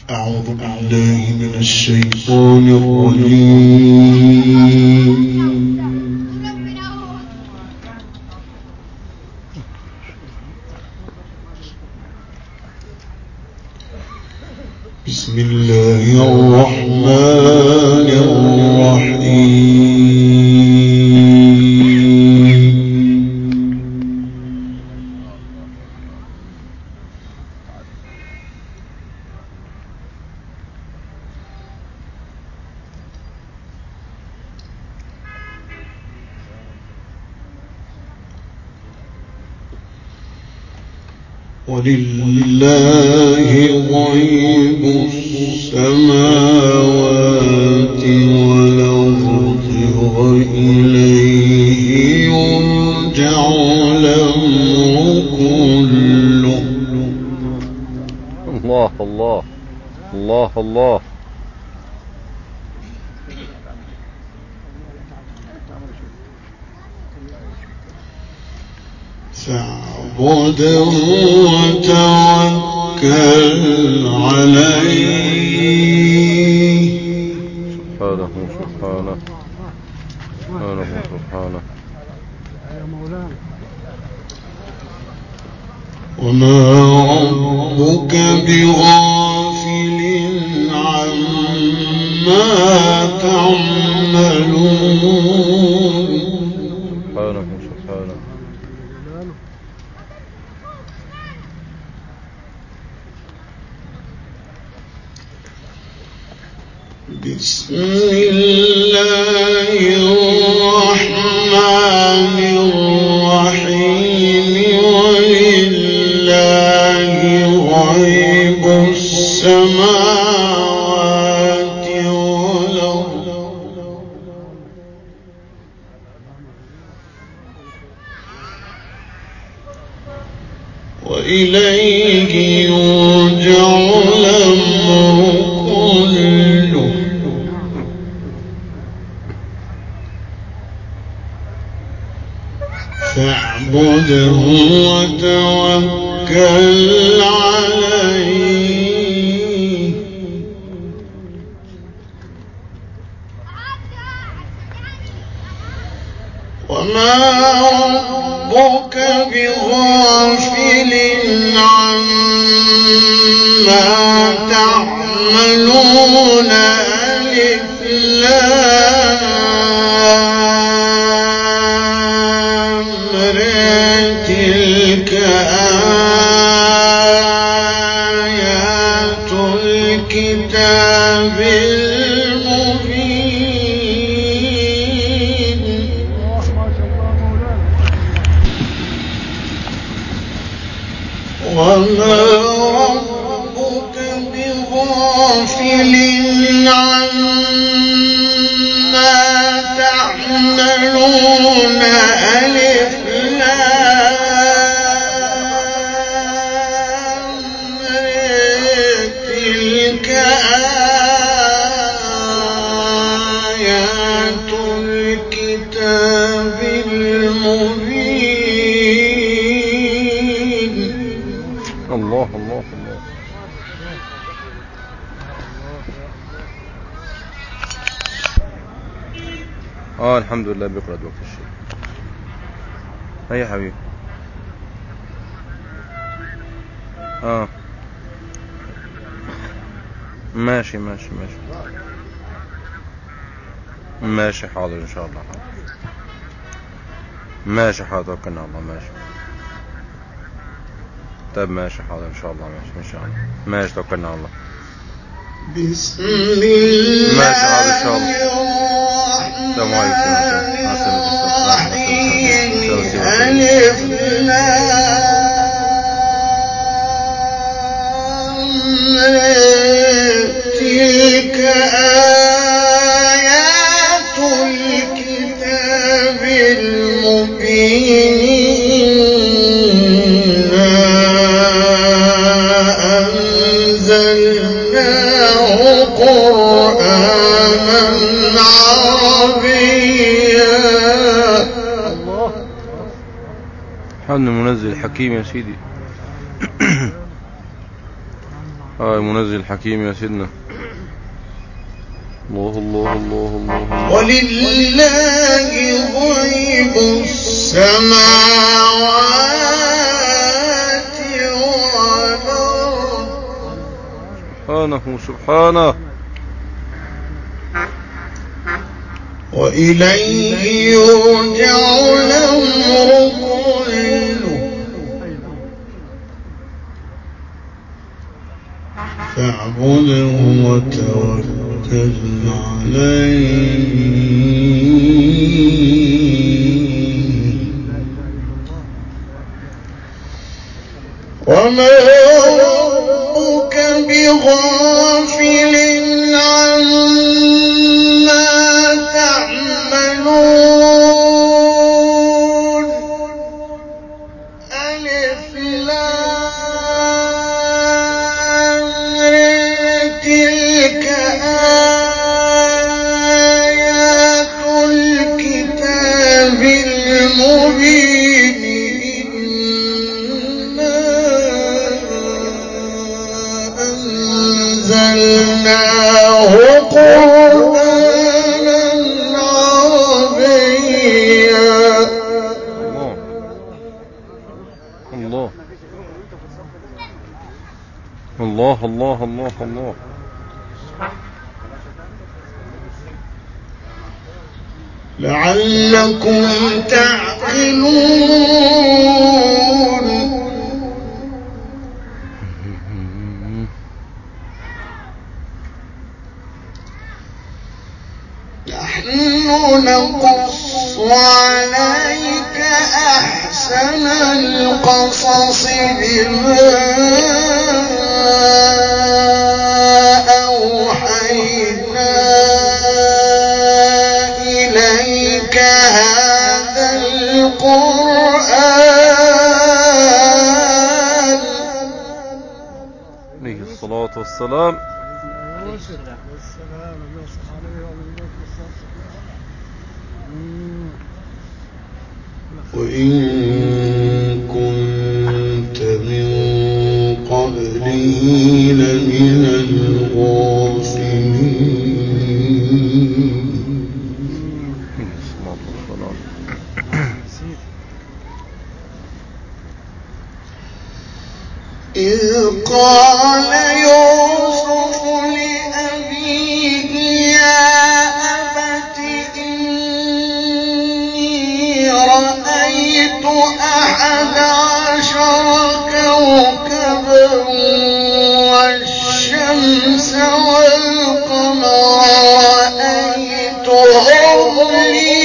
أعوذ بالله من الشيطان الرجيم. بسم الله الرحمن الرحيم. ولله غيب السماوات والأرض وإليه يرجع الأمر كله. الله الله الله الله. فاعبده وتوكل عليه. سبحانه سبحانه سبحانه سبحانه. وما ربك بغافل عما تعملون. سبحانه سبحانه. بسم الله الرحمن الرحيم. ولله غيب السماوات والأرض وإليه يرجع الأمر كله. فاعبده وتوكل عليه. وما ربك بغافل عما تعملون. ألف لام ر. تلك آيات الكتاب المبين. وما ربك بغافل عما تعملون. ألف لام ر. تلك آيات الكتاب المبين. الله الله الله. الحمد لله بيقرأ وقت الشيء. هيا حبيبي. ماشي ماشي ماشي ماشي. حاضر ان شاء الله. حاضر. ماشي حاضر. توكلنا على الله. ماشي. طيب ماشي حاضر ان شاء الله. ماشي ان شاء الله. ماشي توكلنا على الله. بسم الله ماشي حاضر ان شاء الله. السلام عليكم. ألف لام. تلك آيات الكتاب المبين. أنزلناه قرآنا عربيا. حمد المنزل الحكيم يا سيدي. منزل حكيم يا سيدنا. الله الله الله الله, الله. ولله غيب السماوات والأرض سبحانه سبحانه. وإليه يرجع الأمر كله فاعبده وتوكل عليه وما ربك بغافل عما تعملون. ألف لام ر تلك آيات الكتاب المبين إنا أنزلناه قرآنا عربيا. الله الله الله الله الله. لعلكم تعقلون. نحن نقص عليك أحسن القصص بما أوحينا إليك هذا القرآن. عليه الصلاة والسلام. وإن كنت من قبله لمن الغافلين. إذ قال يوسف لأبيه يا أبت إني رأيت 11 كوكبا والشمس والقمر رأيتهم لي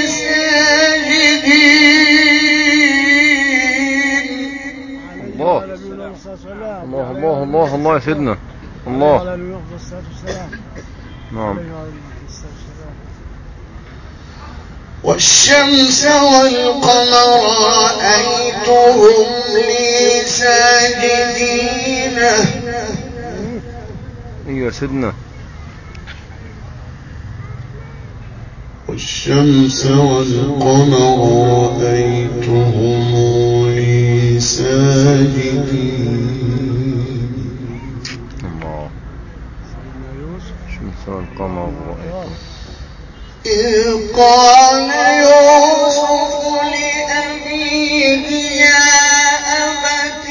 ساجدين. الله الله الله الله الله يا سيدنا. الله. نعم. والشمس والقمر رأيتهم لي ساجدين. ايوه يا سيدنا. والشمس والقمر رأيتهم لي ساجدين. الله. الشمس والقمر رأيتهم. إذ قال يوسف لأبيه يا أبت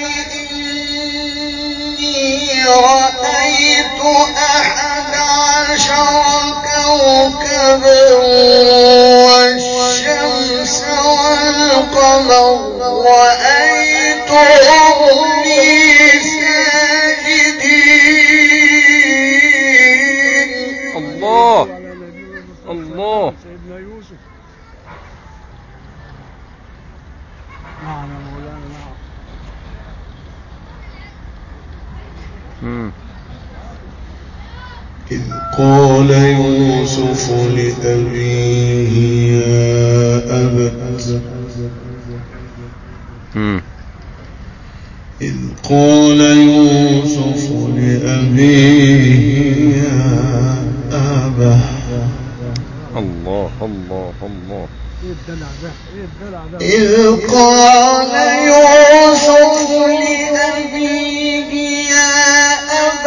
إني رأيت 11 كوكبا والشمس والقمر رأيتهم لي ساجدين. الله الله. سيدنا يوسف. نعم يا مولانا نعم. إذ قال يوسف لأبيه يا أبت إذ قال يوسف لأبيه يا أبه. الله الله الله. إذ قال يوسف لأبيه يا أبت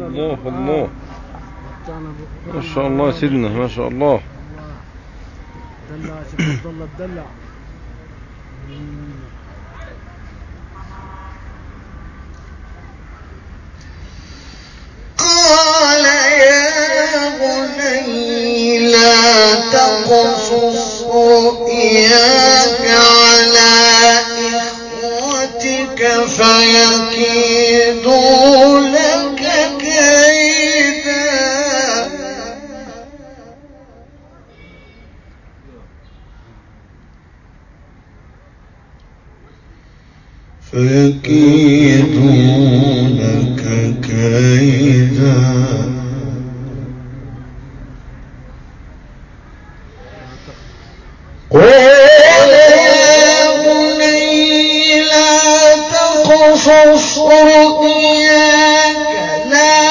الله الله. ما شاء الله يا سيدنا، ما شاء الله. دلع يا شيخ عبد الله، تدلع. قال يا بني لا تقصص رؤياك على إخوتك فيكيدوا لك كيدا قال يا بني لا تقصص رؤياك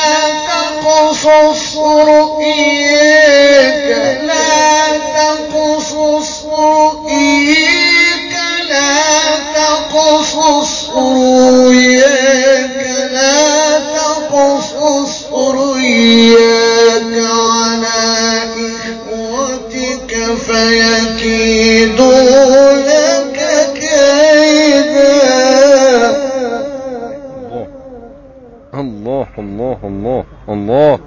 على إخوتك فيكيدوا لك كيدا. الله الله الله الله.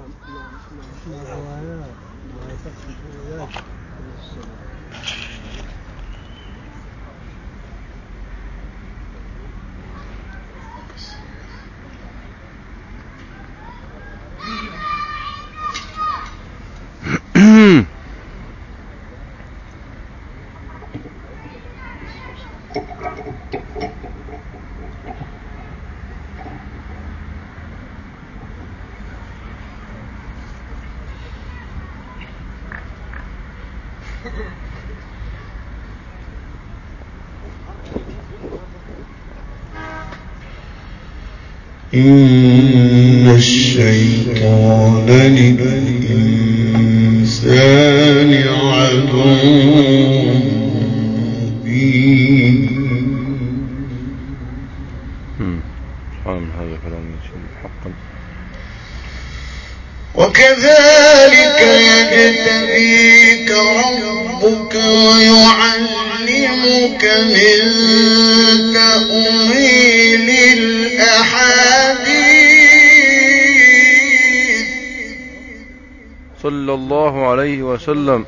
إن الشيطان للإنسان عدو مبين. هذا كلام حقا. وكذلك يجتبيك ربك ويعلمك من تأويل الأحاديث صلى الله عليه وسلم.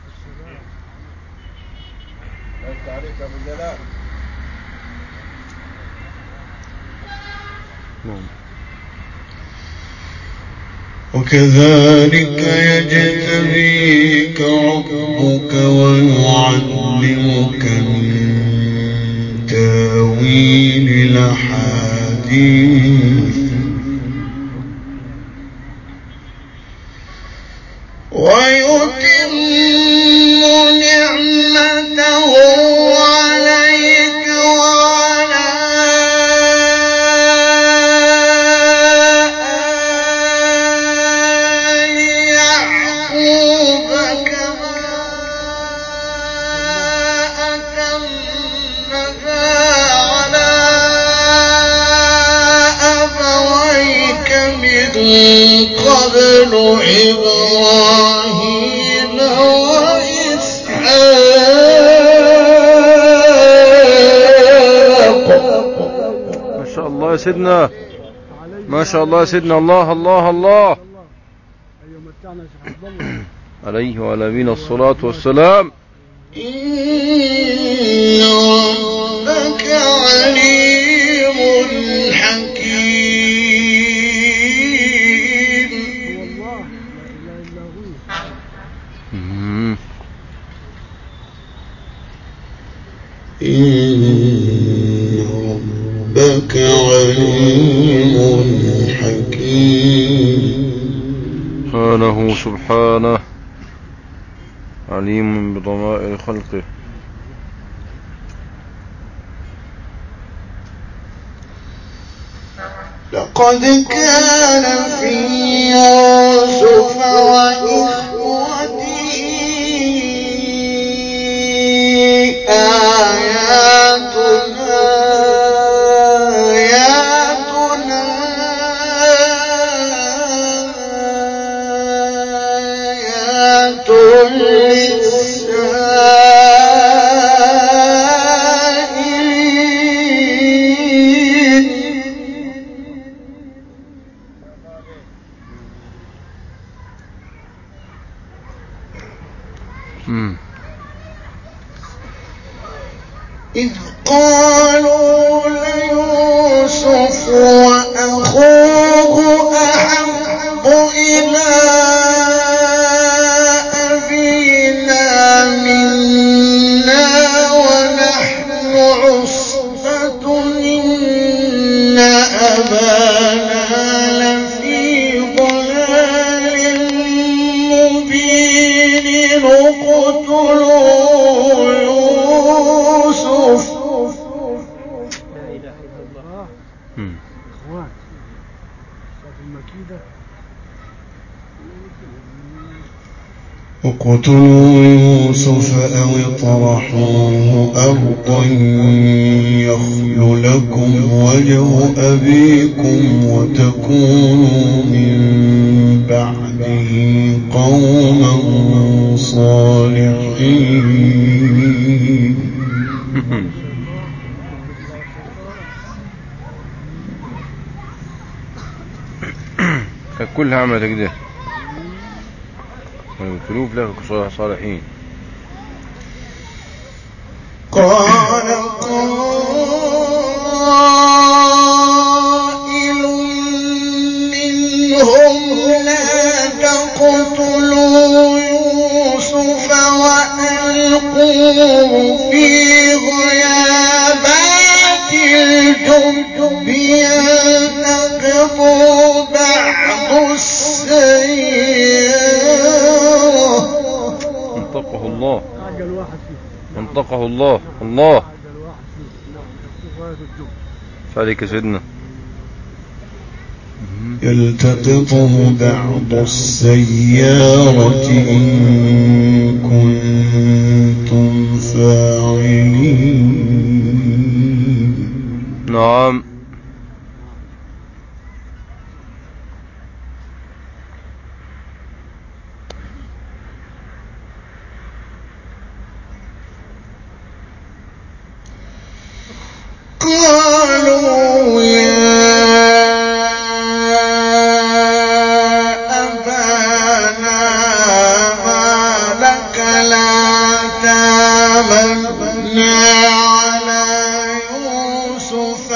وكذلك يجتبيك ربك ويعلمك من تأويل الأحاديث ويتم نعمته عليك وعلى آل يعقوب كما أتمها على أبويك من قبل إبراهيم وإسحاق. ما شاء الله يا سيدنا، ما شاء الله يا سيدنا. الله الله الله. عليه وعلى نبينا الصلاة والسلام. إن ربك عليم حكيم. إن ربك عليم حكيم. سبحانه سبحانه عليم بضمائر خلقه. لقد كان في يوسف وإخوته آياتنا إذ قالوا ليوسف وأخوه أحب إلى أبينا منا ونحن عصبة إن أبانا لفي ضلال مبين اقتلوا يوسف. لا إله إلا الله. إخوان صف المكيدة. اقتلوا يوسف أو اطرحوه أرضا يخل لكم وجه أبيكم وتكونوا من بعده قوما صالحين. كلها عملت كده ويقتلوه في لك صالحين. قال قائل منهم لا تقتلوا يوسف وألقوه في غيابات الجب يلتقطوا بعض السيارة. انطقه الله، أعجل واحد فيه. انطقه الله. الله أعجل واحد فيه. نعم في غاية الجب. فعليك سيدنا. يلتقطه بعض السيارة إن كنتم فاعلين. نعم. قالوا يا أبانا ما لك لا تامنا على يوسف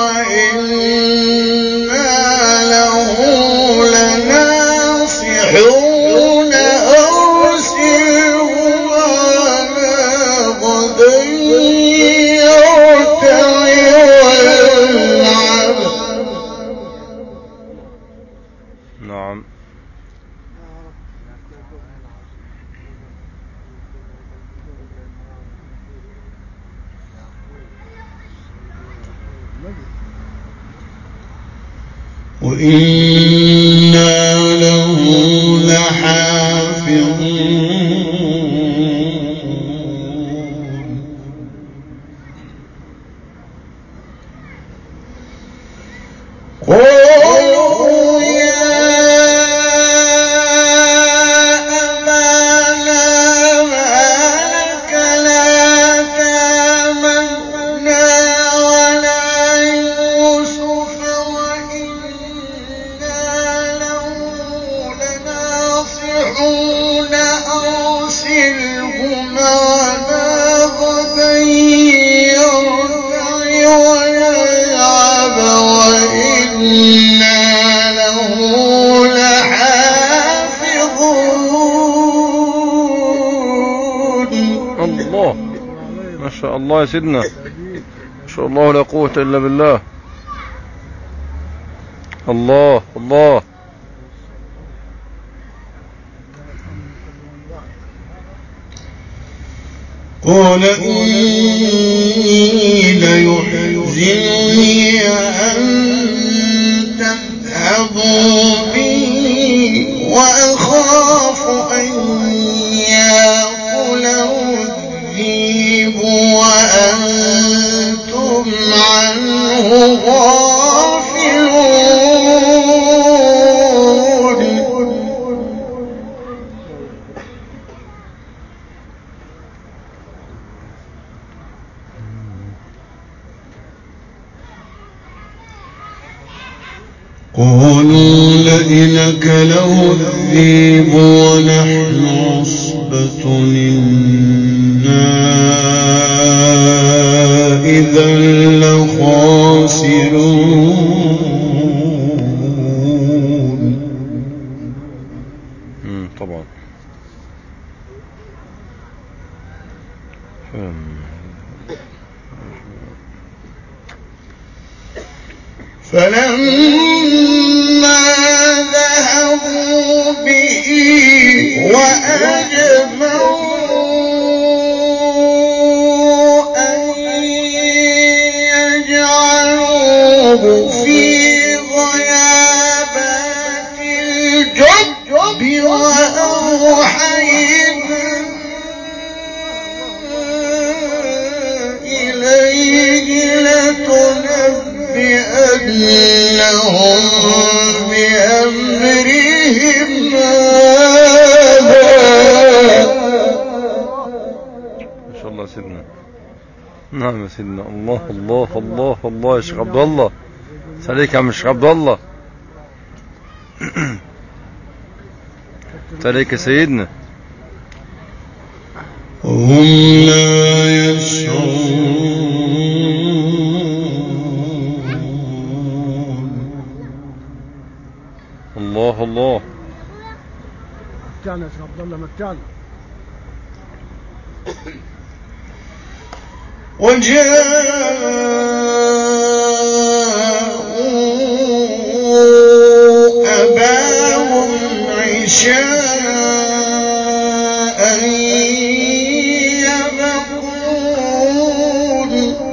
وإنا له لناصحون أرسله على غدا نعم. وإنا له لحافظون. قالوا يا أبانا ما لك لا تامنا على يوسف وإنا له لناصحون أرسله معنا غدا يرتع ويلعب وإنا له لحافظون. الله ما شاء الله يا سيدنا، ما شاء الله لا قوة إلا بالله. الله الله. قال إني ليحزنني أن تذهبوا به وأخاف أن يأكله الذئب وأنتم عنه غافلون. قالوا لئن أكله الذئب ونحن عصبة إنا إذا لخاسرون. طبعا. فلما ذهبوا به وأجمعوا أن يجعلوه في غيابات الجب وأوحينا إليه لتنبئنهم بأمرهم ما شاء الله سيدنا. نعم يا سيدنا. الله الله الله الله يا شيخ عبد الله. عليك يا عم الشيخ عبد الله. عليك يا سيدنا. هم لا يشعرون. الله الله. متعنا يا شيخ عبد الله متعنا. وجاءوا أباهم عشاء يبكون.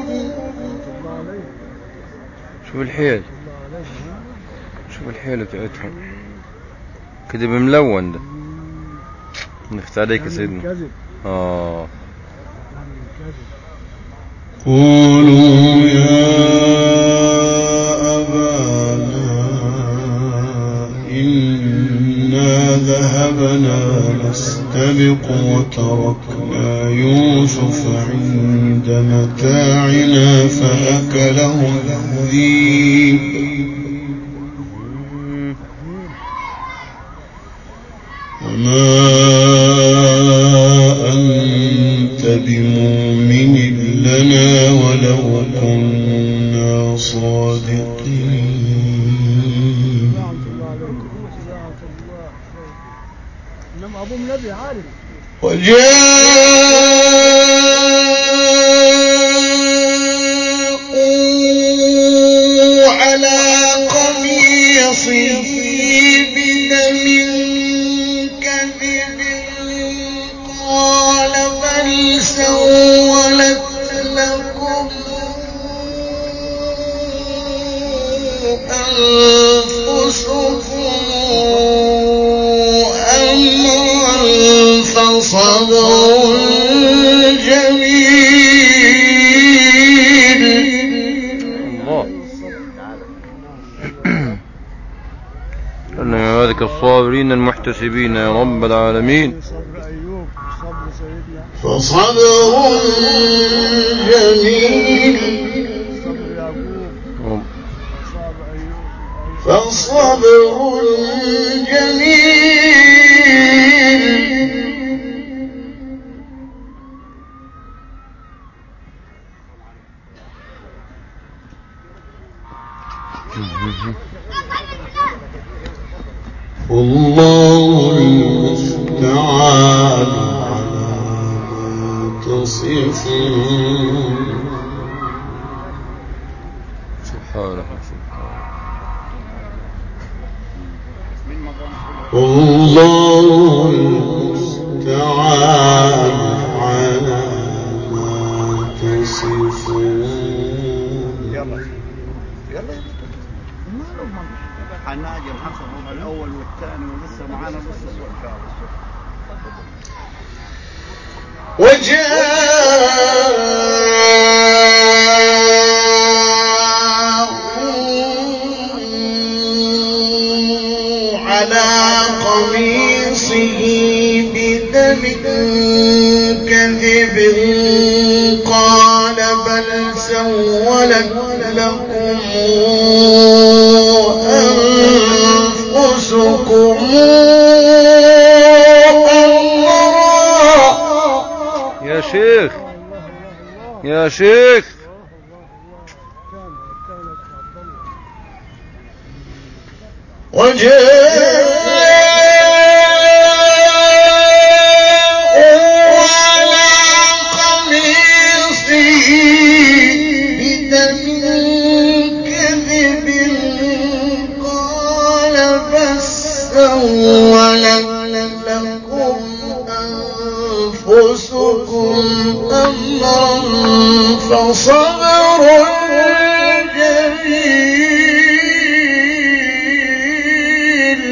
شوف الحيل، شوف الحيلة بتاعتهم كده بملون ده. نفت عليك يا سيدنا. قولوا يا أبانا إنا ذهبنا نستبق وتركنا يوسف عند متاعنا فأكله الذئب وما أنت بمؤمن لنا ولو كنا صادقين. وجاءوا على قميصه بدم كذب قال بل سولت لكم أنفسكم أمرا فصبر جميل. الله. أن عبادك الصابرين المحتسبين يا رب العالمين. فصبر جميل. فصبر جميل. والله المستعان على ما تصفون. سبحانه. والله المستعان على ما تصفون. يلا حناجي الحصر الأول والثاني ولسه معانا نص إن شاء الله. وجاءوا على قميصه بدم كذب قال بل سولت لكم أنفسكم أمرا يا شيخ. فصبر جميل.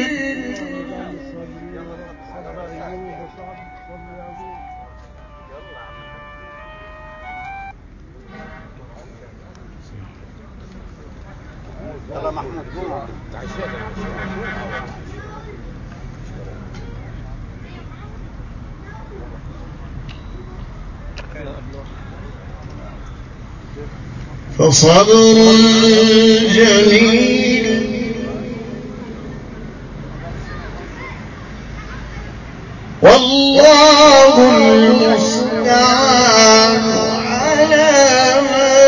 يلا محمود قوم. فصبر جميل والله المستعان على ما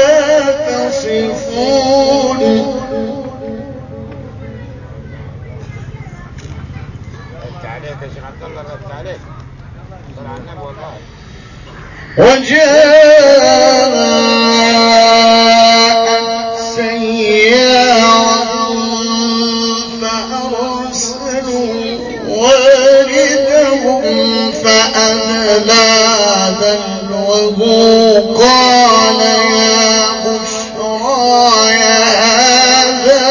تصفون. عليك يا شيخ عبد الله، رد عليك. صل على النبي والله. وجاءت سيارة فأرسلوا واردهم فأدلى دلوه قال يا بشرى هذا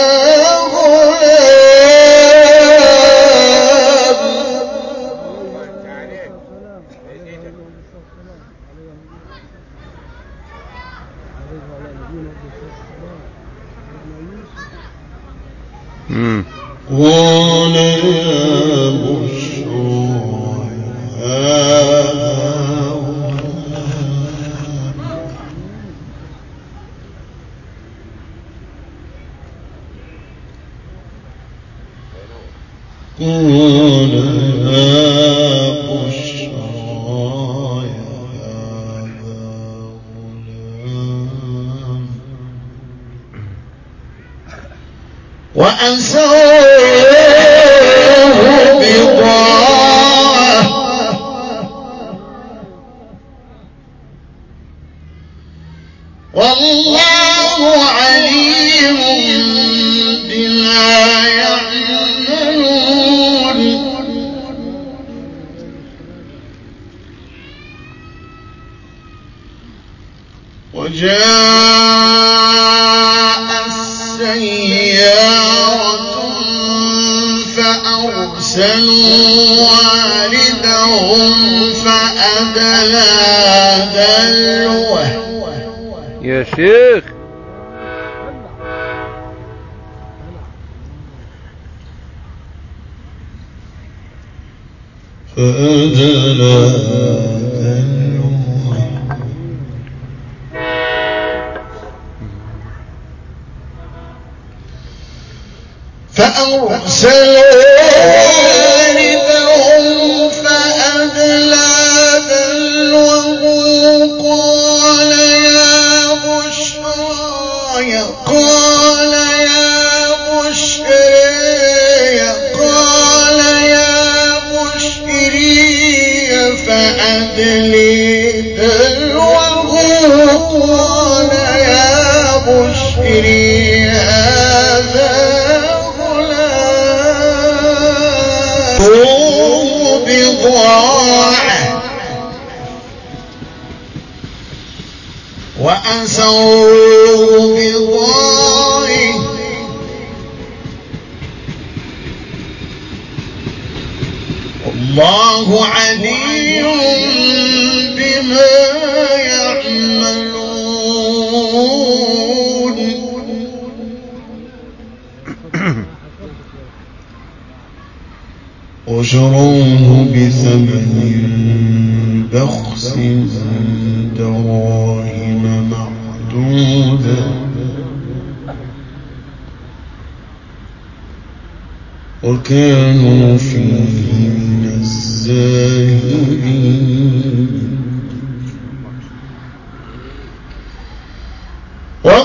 قال يا بشرى هذا وأسروه بضاعة والله عليم بما يعملون. وجاء السيارة فأرسلوا واردهم فأدلى دلوه. يا شيخ فأدلى دلوه فأرسلوا واردهم فأدلى دلوه قال يا بشرى قال يا بشري قال يا بشري فأدلي دلوه قال يا بشري هذا بضاعة وأسروه بضاعة والله عليم بما يعملون. وشروه بثمن بخس دراهم معدودة وكانوا فيه من الزاهدين.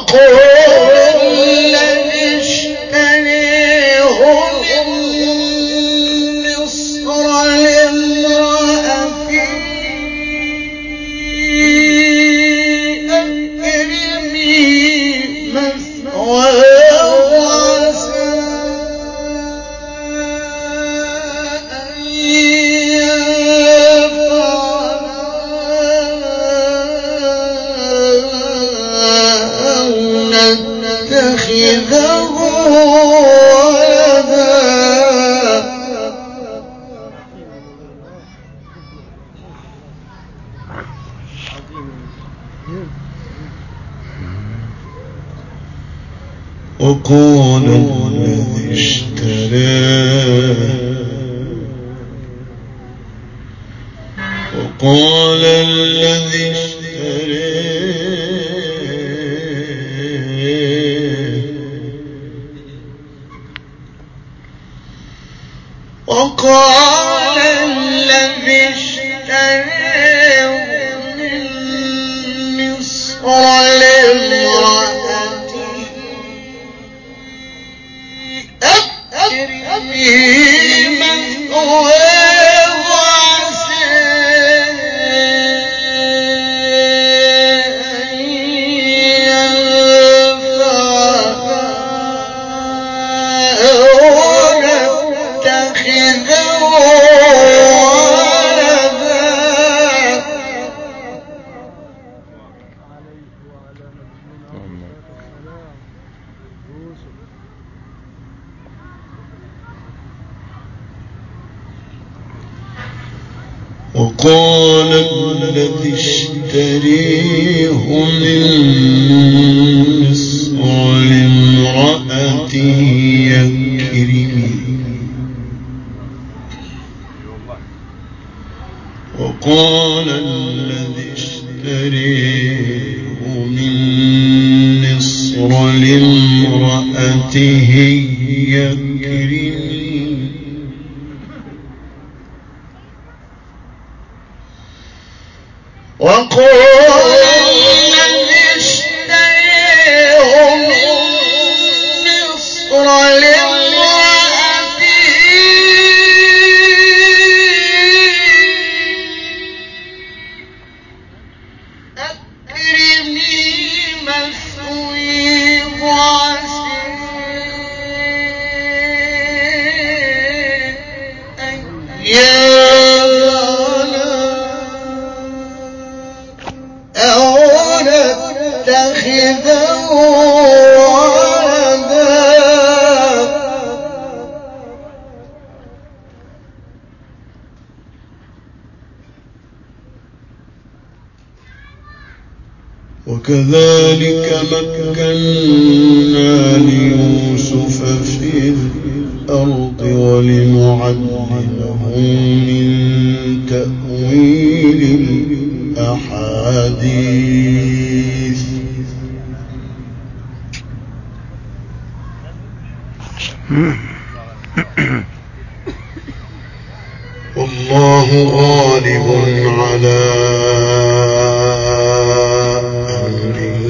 وقال الذي اشتراه من مصر لامرأته أكرمي مثواه وعسى أن ينفعنا ونتخذه وقال الذي اشتريه من مصر لامرأته يكرمي وقال الذي اشتريه من مصر لامرأته أكرمي مثواه وعسى أن اتخذه ولدا وكذلك مكنا ليوسف في الأرض ولنعلمه من تأويل الأحاديث والله غالب على أمره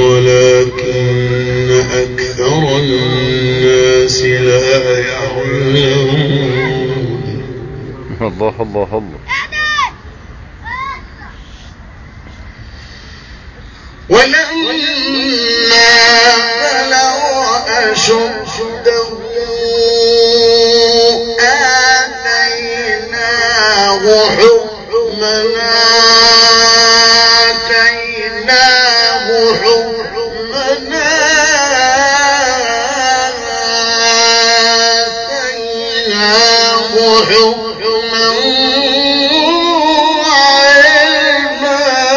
ولكن أكثر الناس لا يعلمون. الله الله الله. ولما بلغ أشده آتيناه حكمنا حكما وعلما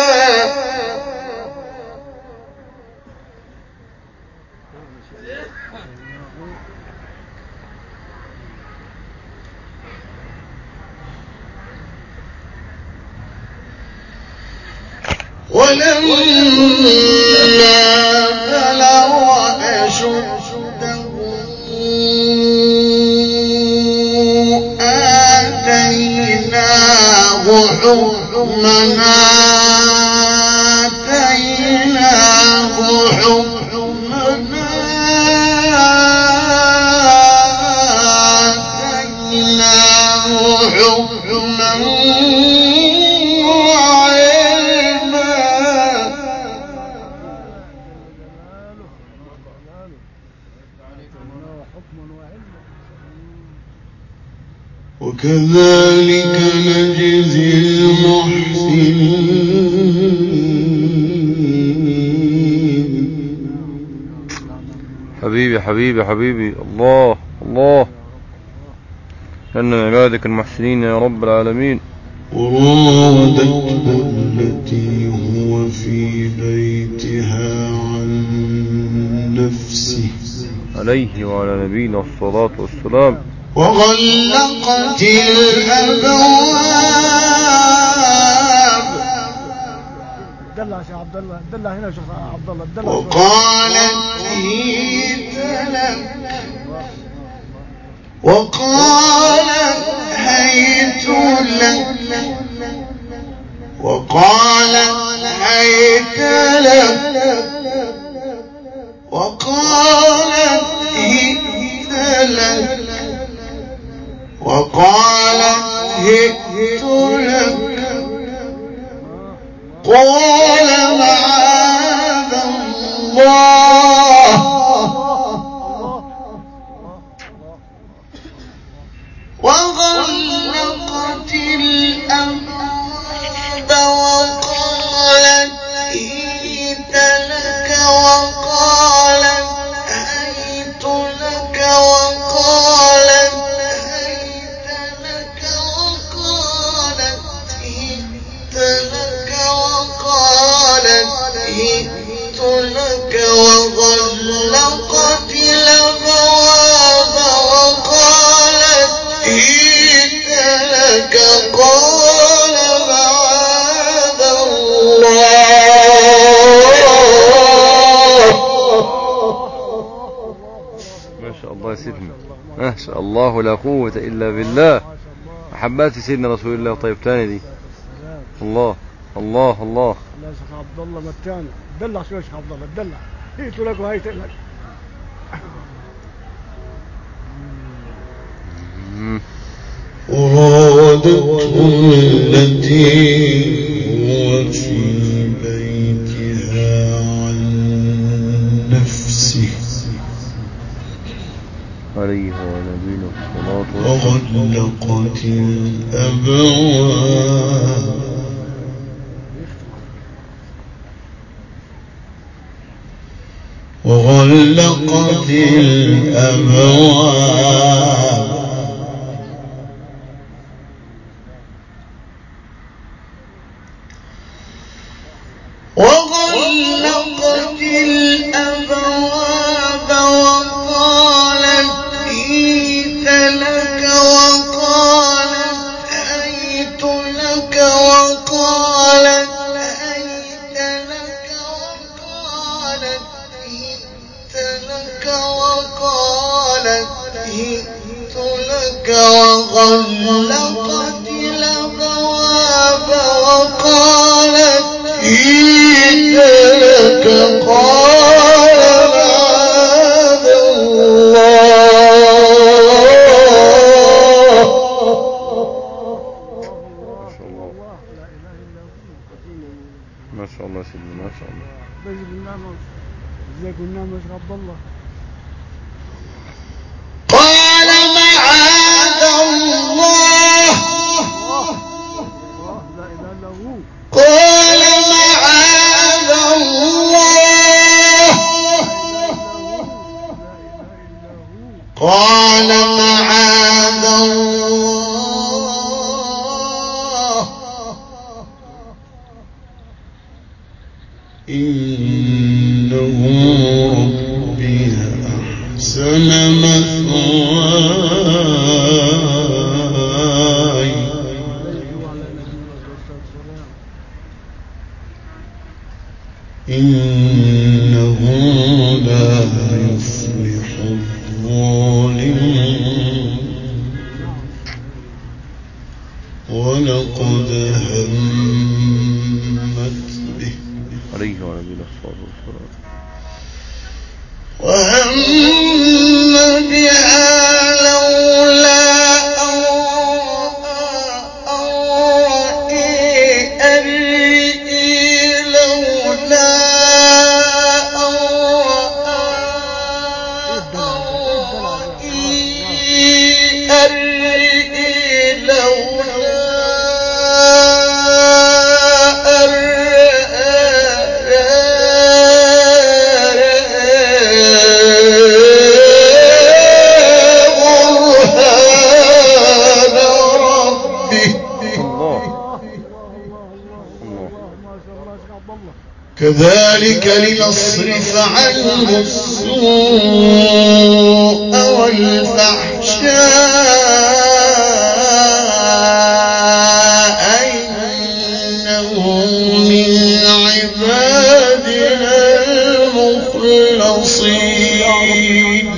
ولما بلغ أشده آتيناه حكما وكذلك نجزي المحسنين. حبيبي حبيبي حبيبي، الله الله، لأن عبادك المحسنين يا رب العالمين. وراودته التي هو في بيتها عن نفسه عليه وعلى نبينا الصلاة والسلام. وغلقت الأبواب دلع يا شيخ عبد الله، دلع هنا يا شيخ عبد الله، دلع. وقالت هيت لك قال معاذ الله وغلقت الأبواب وقالت هيت لك وقالت هيت لك وقالت هيت لك وقالت هيت لك وقالت هيت لك وغلقت الأبواب وقالت هيت لك قال معاذ الله. ما شاء الله يا سيدنا، ما شاء الله لا قوة إلا بالله. أحباتي سيدنا رسول الله. طيب تاني دي. الله الله الله. لا يا شيخ عبد الله، ما الثاني دلع شوي يا شيخ عبد الله، دلع. هيت لك وهيت لك. وراودته التي هو في بيتها عن نفسه عليه وعلى نبينا الصلاة وغلقت الأبواب وغلقت الأبواب وغلقت الأبواب وقالت هيت لك وقالت هيت لك وقالت هيت لك وقالت هيت لك وقالت هيت لك وغلقت الأبواب وقالت هيت لك قال معاذ الله. ما شاء الله سيدنا، ما شاء الله. ازاي قلنا يا شيخ عبد الله؟ قال معاذ الله. لا اله الا هو. قال معاذ الله. قال معاذ الله إنه ربي أحسن مثواي إنه لا يفلح الظالمون ولقد همت به عليه وعلى نبينا الصلاة والسلام. وهم بها لولا أن رأى لولا كذلك لنصرف عنه السوء والفحشاء إنه من عبادنا المخلصين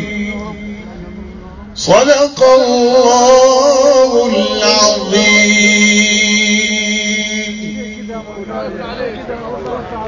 صدق الله العظيم.